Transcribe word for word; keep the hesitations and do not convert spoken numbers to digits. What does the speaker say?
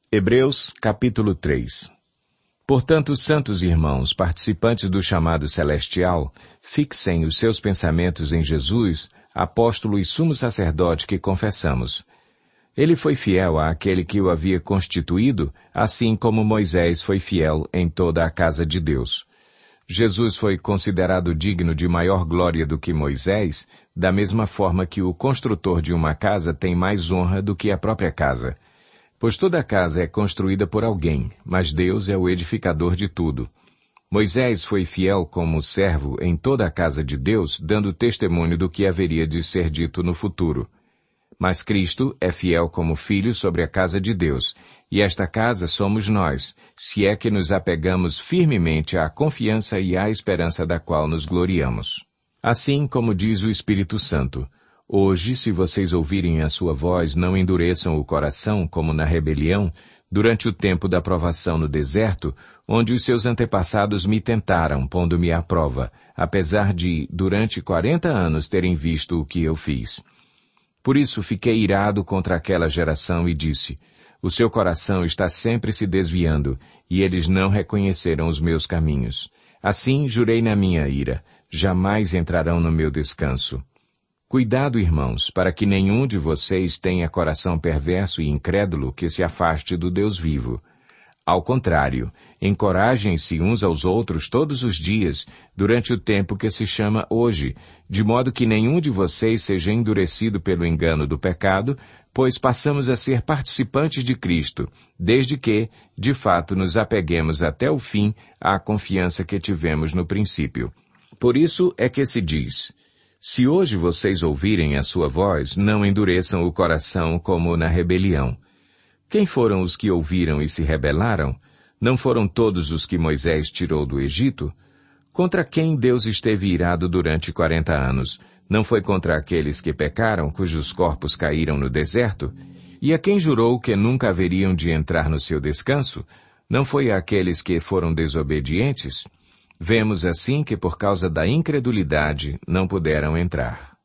Hebreus, capítulo três. Portanto, santos irmãos, participantes do chamado celestial, fixem os seus pensamentos em Jesus, apóstolo e sumo sacerdote que confessamos. Ele foi fiel àquele que o havia constituído, assim como Moisés foi fiel em toda a casa de Deus. Jesus foi considerado digno de maior glória do que Moisés, da mesma forma que o construtor de uma casa tem mais honra do que a própria casa. Pois toda casa é construída por alguém, mas Deus é o edificador de tudo. Moisés foi fiel como servo em toda a casa de Deus, dando testemunho do que haveria de ser dito no futuro. Mas Cristo é fiel como filho sobre a casa de Deus, e esta casa somos nós, se é que nos apegamos firmemente à confiança e à esperança da qual nos gloriamos. Assim como diz o Espírito Santo, hoje, se vocês ouvirem a sua voz, não endureçam o coração como na rebelião, durante o tempo da provação no deserto, onde os seus antepassados me tentaram, pondo-me à prova, apesar de, durante quarenta anos, terem visto o que eu fiz. Por isso fiquei irado contra aquela geração e disse, o seu coração está sempre se desviando, e eles não reconheceram os meus caminhos. Assim jurei na minha ira, jamais entrarão no meu descanso. Cuidado, irmãos, para que nenhum de vocês tenha coração perverso e incrédulo que se afaste do Deus vivo. Ao contrário, encorajem-se uns aos outros todos os dias, durante o tempo que se chama hoje, de modo que nenhum de vocês seja endurecido pelo engano do pecado, pois passamos a ser participantes de Cristo, desde que, de fato, nos apeguemos até o fim à confiança que tivemos no princípio. Por isso é que se diz, se hoje vocês ouvirem a sua voz, não endureçam o coração como na rebelião. Quem foram os que ouviram e se rebelaram? Não foram todos os que Moisés tirou do Egito? Contra quem Deus esteve irado durante quarenta anos? Não foi contra aqueles que pecaram, cujos corpos caíram no deserto? E a quem jurou que nunca haveriam de entrar no seu descanso? Não foi àqueles que foram desobedientes? Vemos assim que por causa da incredulidade não puderam entrar.